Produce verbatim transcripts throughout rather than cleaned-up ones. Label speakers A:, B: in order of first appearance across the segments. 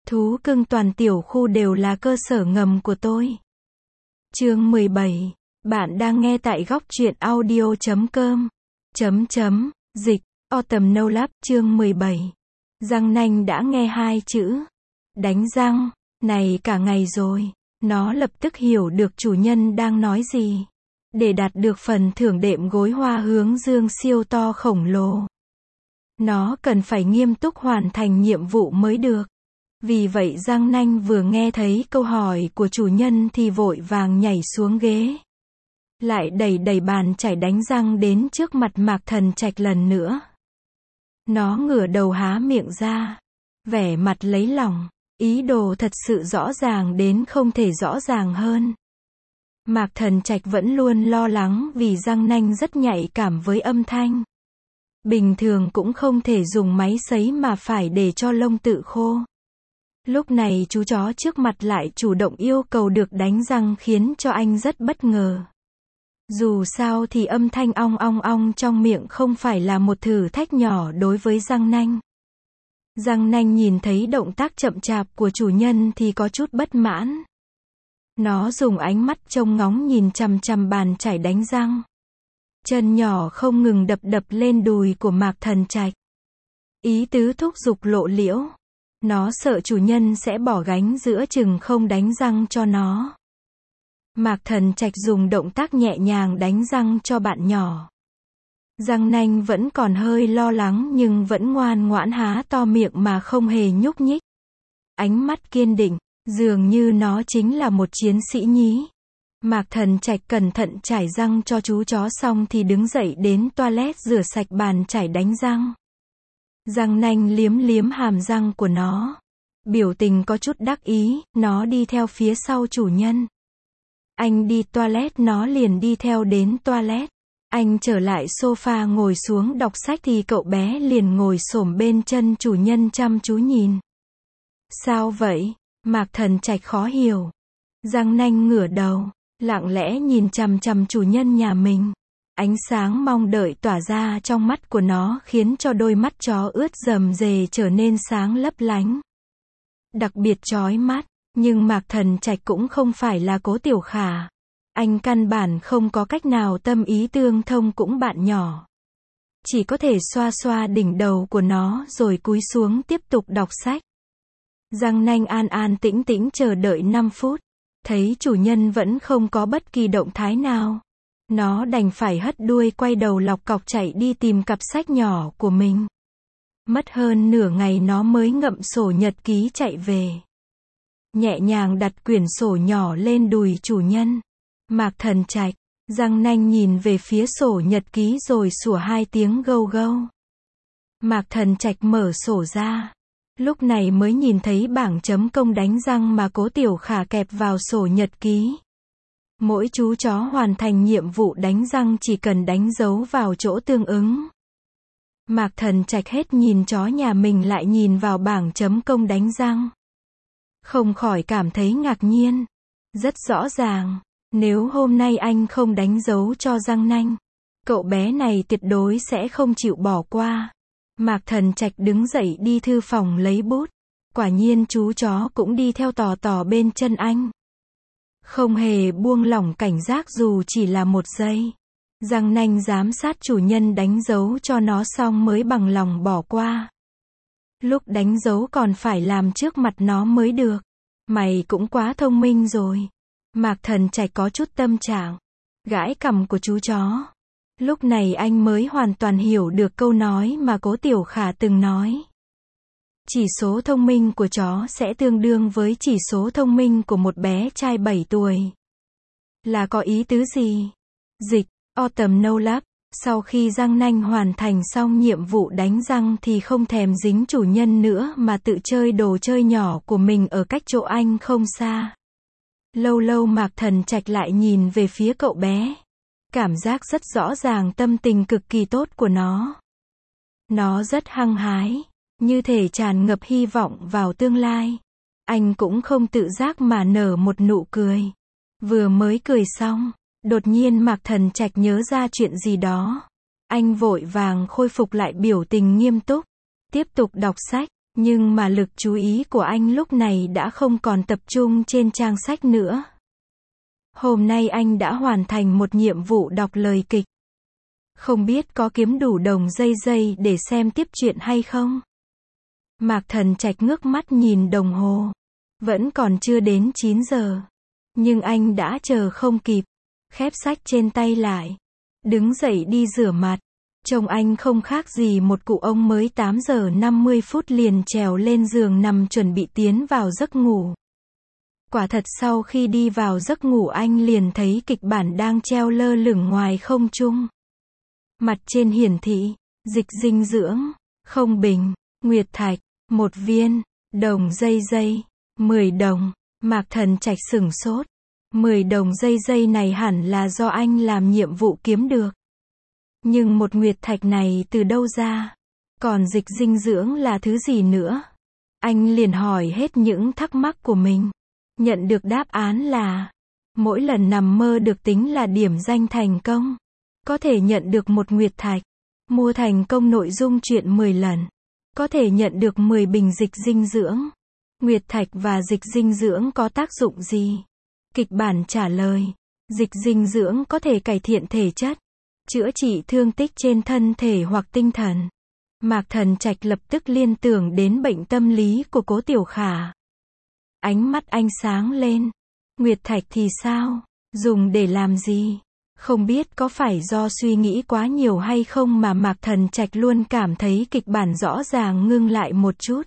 A: Thú cưng toàn tiểu khu đều là cơ sở ngầm của tôi. Chương mười bảy. Bạn đang nghe tại góc truyện audio chấm com. Chấm chấm, dịch, Autumn No Lab, chương mười bảy. Răng nanh đã nghe hai chữ. Đánh răng, này cả ngày rồi. Nó lập tức hiểu được chủ nhân đang nói gì. Để đạt được phần thưởng đệm gối hoa hướng dương siêu to khổng lồ, nó cần phải nghiêm túc hoàn thành nhiệm vụ mới được. Vì vậy răng nanh vừa nghe thấy câu hỏi của chủ nhân thì vội vàng nhảy xuống ghế. Lại đẩy đẩy bàn chải đánh răng đến trước mặt Mạc Thần Trạch lần nữa. Nó ngửa đầu há miệng ra, vẻ mặt lấy lòng, ý đồ thật sự rõ ràng đến không thể rõ ràng hơn. Mạc Thần Trạch vẫn luôn lo lắng vì răng nanh rất nhạy cảm với âm thanh. Bình thường cũng không thể dùng máy sấy mà phải để cho lông tự khô. Lúc này chú chó trước mặt lại chủ động yêu cầu được đánh răng khiến cho anh rất bất ngờ. Dù sao thì âm thanh ong ong ong trong miệng không phải là một thử thách nhỏ đối với răng nanh. Răng nanh nhìn thấy động tác chậm chạp của chủ nhân thì có chút bất mãn. Nó dùng ánh mắt trông ngóng nhìn chằm chằm bàn chải đánh răng. Chân nhỏ không ngừng đập đập lên đùi của Mạc Thần Trạch. Ý tứ thúc giục lộ liễu. Nó sợ chủ nhân sẽ bỏ gánh giữa chừng không đánh răng cho nó. Mạc Thần Trạch dùng động tác nhẹ nhàng đánh răng cho bạn nhỏ. Răng nanh vẫn còn hơi lo lắng nhưng vẫn ngoan ngoãn há to miệng mà không hề nhúc nhích. Ánh mắt kiên định, dường như nó chính là một chiến sĩ nhí. Mạc Thần Trạch cẩn thận chải răng cho chú chó xong thì đứng dậy đến toilet rửa sạch bàn chải đánh răng. Răng nanh liếm liếm hàm răng của nó. Biểu tình có chút đắc ý, nó đi theo phía sau chủ nhân. Anh đi toilet nó liền đi theo đến toilet. Anh trở lại sofa ngồi xuống đọc sách thì cậu bé liền ngồi xổm bên chân chủ nhân chăm chú nhìn. Sao vậy? Mạc Thần Trạch khó hiểu. Răng nanh ngửa đầu, lặng lẽ nhìn chằm chằm chủ nhân nhà mình. Ánh sáng mong đợi tỏa ra trong mắt của nó khiến cho đôi mắt chó ướt rầm rề trở nên sáng lấp lánh. Đặc biệt chói mắt, nhưng Mạc Thần Trạch cũng không phải là Cố Tiểu Khả. Anh căn bản không có cách nào tâm ý tương thông cũng bạn nhỏ. Chỉ có thể xoa xoa đỉnh đầu của nó rồi cúi xuống tiếp tục đọc sách. Răng nanh an an tĩnh tĩnh chờ đợi năm phút. Thấy chủ nhân vẫn không có bất kỳ động thái nào. Nó đành phải hất đuôi quay đầu lọc cọc chạy đi tìm cặp sách nhỏ của mình. Mất hơn nửa ngày nó mới ngậm sổ nhật ký chạy về. Nhẹ nhàng đặt quyển sổ nhỏ lên đùi chủ nhân. Mạc Thần Trạch, răng nanh nhìn về phía sổ nhật ký rồi sủa hai tiếng gâu gâu. Mạc Thần Trạch mở sổ ra. Lúc này mới nhìn thấy bảng chấm công đánh răng mà Cố Tiểu Khả kẹp vào sổ nhật ký. Mỗi chú chó hoàn thành nhiệm vụ đánh răng chỉ cần đánh dấu vào chỗ tương ứng. Mạc Thần Trạch hết nhìn chó nhà mình lại nhìn vào bảng chấm công đánh răng. Không khỏi cảm thấy ngạc nhiên. Rất rõ ràng, nếu hôm nay anh không đánh dấu cho răng nanh, cậu bé này tuyệt đối sẽ không chịu bỏ qua. Mạc Thần Trạch đứng dậy đi thư phòng lấy bút. Quả nhiên chú chó cũng đi theo tò tò bên chân anh. Không hề buông lỏng cảnh giác dù chỉ là một giây. Răng nanh giám sát chủ nhân đánh dấu cho nó xong mới bằng lòng bỏ qua. Lúc đánh dấu còn phải làm trước mặt nó mới được. Mày cũng quá thông minh rồi. Mạc Thần Trạch có chút tâm trạng. Gãi cằm của chú chó. Lúc này anh mới hoàn toàn hiểu được câu nói mà Cố Tiểu Khả từng nói. Chỉ số thông minh của chó sẽ tương đương với chỉ số thông minh của một bé trai bảy tuổi. Là có ý tứ gì? Dịch, Autumn No Lab, sau khi răng nanh hoàn thành xong nhiệm vụ đánh răng thì không thèm dính chủ nhân nữa mà tự chơi đồ chơi nhỏ của mình ở cách chỗ anh không xa. Lâu lâu Mạc Thần Trạch lại nhìn về phía cậu bé. Cảm giác rất rõ ràng tâm tình cực kỳ tốt của nó. Nó rất hăng hái, như thể tràn ngập hy vọng vào tương lai. Anh cũng không tự giác mà nở một nụ cười. Vừa mới cười xong, đột nhiên Mạc Thần Trạch nhớ ra chuyện gì đó. Anh vội vàng khôi phục lại biểu tình nghiêm túc. Tiếp tục đọc sách, Nhưng mà lực chú ý của anh lúc này đã không còn tập trung trên trang sách nữa. Hôm nay anh đã hoàn thành một nhiệm vụ đọc lời kịch. Không biết có kiếm đủ đồng dây dây để xem tiếp chuyện hay không? Mạc Thần Trạch ngước mắt nhìn đồng hồ. Vẫn còn chưa đến chín giờ. Nhưng anh đã chờ không kịp. Khép sách trên tay lại. Đứng dậy đi rửa mặt. Trông anh không khác gì một cụ ông mới tám giờ năm mươi phút liền trèo lên giường nằm chuẩn bị tiến vào giấc ngủ. Quả thật sau khi đi vào giấc ngủ anh liền thấy kịch bản đang treo lơ lửng ngoài không trung. Mặt trên hiển thị, dịch dinh dưỡng, không bình, nguyệt thạch, một viên, đồng dây dây, mười đồng, Mạc Thần Trạch sửng sốt. mười đồng dây dây này hẳn là do anh làm nhiệm vụ kiếm được. Nhưng một nguyệt thạch này từ đâu ra? Còn dịch dinh dưỡng là thứ gì nữa? Anh liền hỏi hết những thắc mắc của mình. Nhận được đáp án là, mỗi lần nằm mơ được tính là điểm danh thành công. Có thể nhận được một nguyệt thạch. Mua thành công nội dung truyện mười lần. Có thể nhận được mười bình dịch dinh dưỡng. Nguyệt thạch và dịch dinh dưỡng có tác dụng gì? Kịch bản trả lời, dịch dinh dưỡng có thể cải thiện thể chất, chữa trị thương tích trên thân thể hoặc tinh thần. Mạc Thần Trạch lập tức liên tưởng đến bệnh tâm lý của Cố Tiểu Khả. Ánh mắt anh sáng lên. Nguyệt thạch thì sao? Dùng để làm gì? Không biết có phải do suy nghĩ quá nhiều hay không mà Mạc Thần Trạch luôn cảm thấy kịch bản rõ ràng ngưng lại một chút.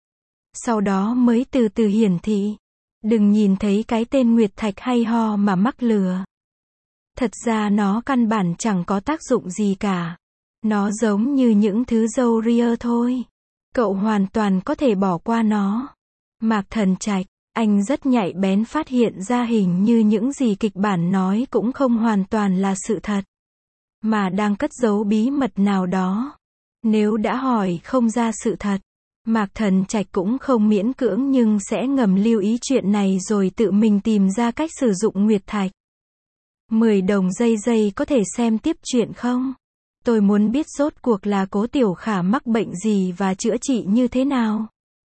A: Sau đó mới từ từ hiển thị. Đừng nhìn thấy cái tên Nguyệt Thạch hay ho mà mắc lừa. Thật ra nó căn bản chẳng có tác dụng gì cả. Nó giống như những thứ râu ria thôi. Cậu hoàn toàn có thể bỏ qua nó. Mạc Thần Trạch, anh rất nhạy bén phát hiện ra hình như những gì kịch bản nói cũng không hoàn toàn là sự thật. Mà đang cất giấu bí mật nào đó. Nếu đã hỏi không ra sự thật, Mạc Thần Trạch cũng không miễn cưỡng nhưng sẽ ngầm lưu ý chuyện này rồi tự mình tìm ra cách sử dụng nguyệt thạch. mười đồng dây dây có thể xem tiếp chuyện không? Tôi muốn biết rốt cuộc là Cố Tiểu Khả mắc bệnh gì và chữa trị như thế nào.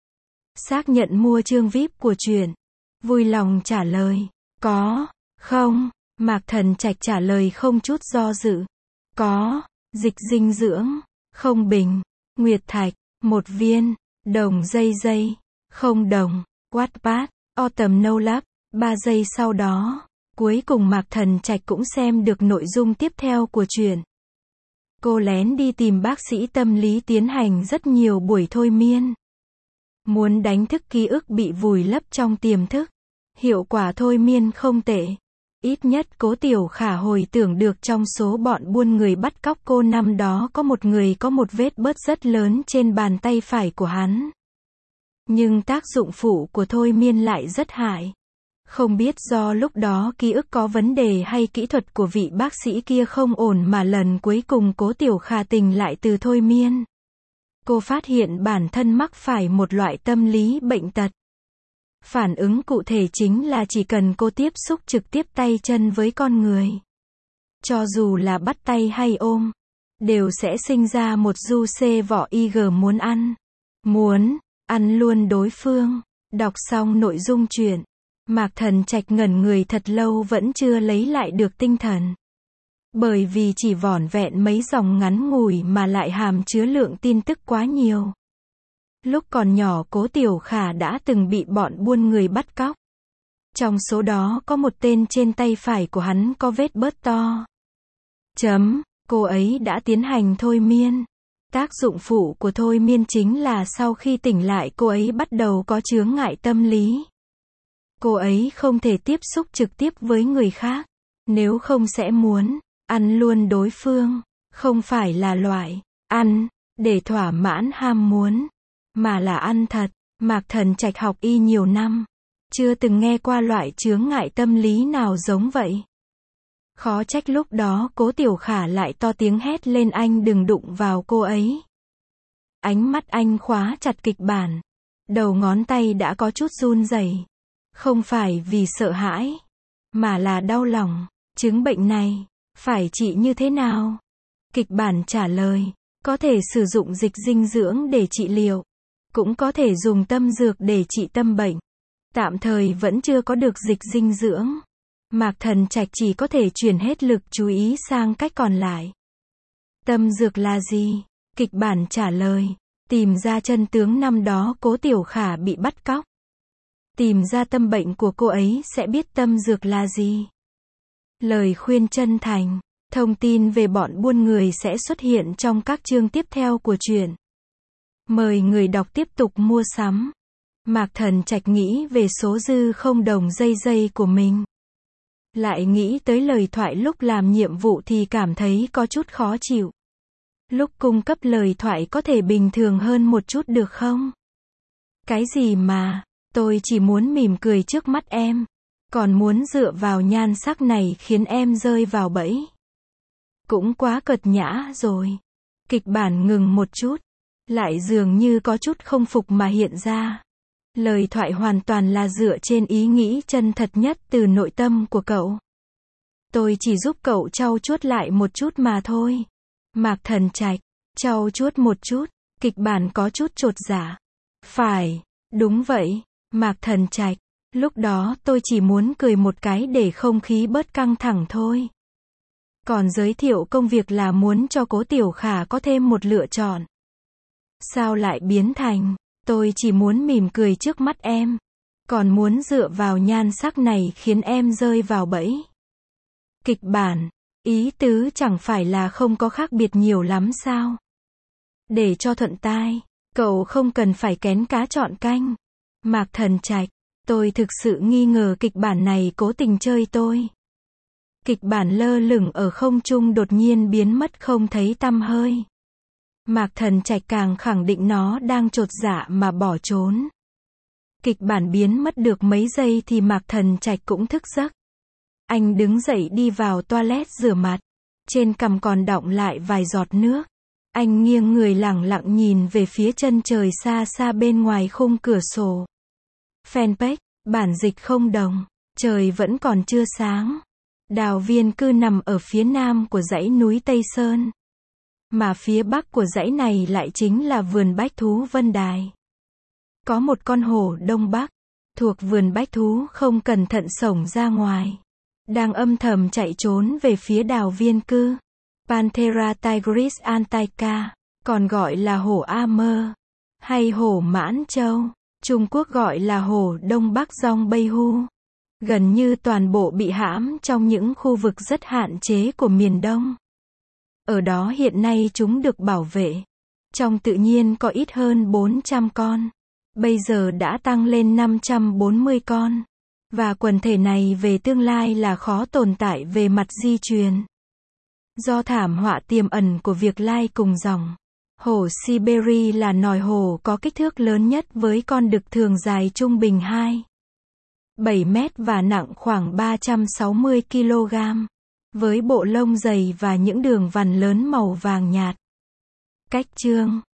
A: Xác nhận mua chương vi ai pi của truyện. Vui lòng trả lời. Có, không? Mạc Thần Trạch trả lời không chút do dự. Có, dịch dinh dưỡng, không bình, nguyệt thạch, một viên, đồng dây dây, không đồng, Wattpad, Autumn No Love. Ba giây sau đó, cuối cùng Mạc Thần Trạch cũng xem được nội dung tiếp theo của truyện. Cô lén đi tìm bác sĩ tâm lý tiến hành rất nhiều buổi thôi miên. Muốn đánh thức ký ức bị vùi lấp trong tiềm thức. Hiệu quả thôi miên không tệ. Ít nhất Cố Tiểu Khả hồi tưởng được trong số bọn buôn người bắt cóc cô năm đó có một người có một vết bớt rất lớn trên bàn tay phải của hắn. Nhưng tác dụng phụ của thôi miên lại rất hại. Không biết do lúc đó ký ức có vấn đề hay kỹ thuật của vị bác sĩ kia không ổn mà lần cuối cùng Cố Tiểu Khả tỉnh lại từ thôi miên. Cô phát hiện bản thân mắc phải một loại tâm lý bệnh tật. Phản ứng cụ thể chính là chỉ cần cô tiếp xúc trực tiếp tay chân với con người. Cho dù là bắt tay hay ôm, đều sẽ sinh ra một du xê vỏ ig muốn ăn. Muốn, ăn luôn đối phương. Đọc xong nội dung truyện, Mạc Thần Trạch ngẩn người thật lâu vẫn chưa lấy lại được tinh thần. Bởi vì chỉ vỏn vẹn mấy dòng ngắn ngủi mà lại hàm chứa lượng tin tức quá nhiều. Lúc còn nhỏ Cố Tiểu Khả đã từng bị bọn buôn người bắt cóc. Trong số đó có một tên trên tay phải của hắn có vết bớt to. Chấm, cô ấy đã tiến hành thôi miên. Tác dụng phụ của thôi miên chính là sau khi tỉnh lại cô ấy bắt đầu có chướng ngại tâm lý. Cô ấy không thể tiếp xúc trực tiếp với người khác. Nếu không sẽ muốn ăn luôn đối phương. Không phải là loại ăn để thỏa mãn ham muốn, mà là ăn thật. Mạc Thần Trạch học y nhiều năm, chưa từng nghe qua loại chướng ngại tâm lý nào giống vậy. Khó trách lúc đó Cố Tiểu Khả lại to tiếng hét lên anh đừng đụng vào cô ấy. Ánh mắt anh khóa chặt kịch bản. Đầu ngón tay đã có chút run rẩy. Không phải vì sợ hãi, mà là đau lòng. Chứng bệnh này, phải trị như thế nào? Kịch bản trả lời, có thể sử dụng dịch dinh dưỡng để trị liệu. Cũng có thể dùng tâm dược để trị tâm bệnh. Tạm thời vẫn chưa có được dịch dinh dưỡng. Mạc Thần Trạch chỉ có thể chuyển hết lực chú ý sang cách còn lại. Tâm dược là gì? Kịch bản trả lời. Tìm ra chân tướng năm đó Cố Tiểu Khả bị bắt cóc. Tìm ra tâm bệnh của cô ấy sẽ biết tâm dược là gì. Lời khuyên chân thành. Thông tin về bọn buôn người sẽ xuất hiện trong các chương tiếp theo của truyện. Mời người đọc tiếp tục mua sắm. Mạc Thần Trạch nghĩ về số dư không đồng dây dây của mình. Lại nghĩ tới lời thoại lúc làm nhiệm vụ thì cảm thấy có chút khó chịu. Lúc cung cấp lời thoại có thể bình thường hơn một chút được không? Cái gì mà, tôi chỉ muốn mỉm cười trước mắt em. Còn muốn dựa vào nhan sắc này khiến em rơi vào bẫy. Cũng quá cợt nhã rồi. Kịch bản ngừng một chút. Lại dường như có chút không phục mà hiện ra. Lời thoại hoàn toàn là dựa trên ý nghĩ chân thật nhất từ nội tâm của cậu. Tôi chỉ giúp cậu trau chuốt lại một chút mà thôi. Mạc Thần Trạch, trau chuốt một chút, kịch bản có chút chột dạ. Phải, đúng vậy, Mạc Thần Trạch, lúc đó tôi chỉ muốn cười một cái để không khí bớt căng thẳng thôi. Còn giới thiệu công việc là muốn cho Cố Tiểu Khả có thêm một lựa chọn. Sao lại biến thành, tôi chỉ muốn mỉm cười trước mắt em. Còn muốn dựa vào nhan sắc này khiến em rơi vào bẫy. Kịch bản, ý tứ chẳng phải là không có khác biệt nhiều lắm sao? Để cho thuận tai, cậu không cần phải kén cá chọn canh. Mạc Thần Trạch, tôi thực sự nghi ngờ kịch bản này cố tình chơi tôi. Kịch bản lơ lửng ở không trung đột nhiên biến mất không thấy tăm hơi. Mạc Thần Trạch càng khẳng định nó đang chột dạ mà bỏ trốn. Kịch bản biến mất được mấy giây thì Mạc Thần Trạch cũng thức giấc. Anh đứng dậy đi vào toilet rửa mặt. Trên cằm còn đọng lại vài giọt nước. Anh nghiêng người lẳng lặng nhìn về phía chân trời xa xa bên ngoài khung cửa sổ. Fanpage, bản dịch không đồng. Trời vẫn còn chưa sáng. Đào Viên Cư nằm ở phía nam của dãy núi Tây Sơn. Mà phía bắc của dãy này lại chính là vườn bách thú Vân Đài. Có một con hổ Đông Bắc, thuộc vườn bách thú không cẩn thận xổng ra ngoài. Đang âm thầm chạy trốn về phía Đào Viên Cư. Panthera tigris antaica, còn gọi là hổ Amer, hay hổ Mãn Châu, Trung Quốc gọi là hổ Đông Bắc Dong Bay Hu. Gần như toàn bộ bị hãm trong những khu vực rất hạn chế của miền Đông. Ở đó hiện nay chúng được bảo vệ. Trong tự nhiên có ít hơn bốn trăm con. Bây giờ đã tăng lên năm trăm bốn mươi con. Và quần thể này về tương lai là khó tồn tại về mặt di truyền. Do thảm họa tiềm ẩn của việc lai cùng dòng. Hổ Siberia là nòi hổ có kích thước lớn nhất với con đực thường dài trung bình hai phẩy bảy mét và nặng khoảng ba trăm sáu mươi ki lô gam. Với bộ lông dày và những đường vằn lớn màu vàng nhạt. Cách chương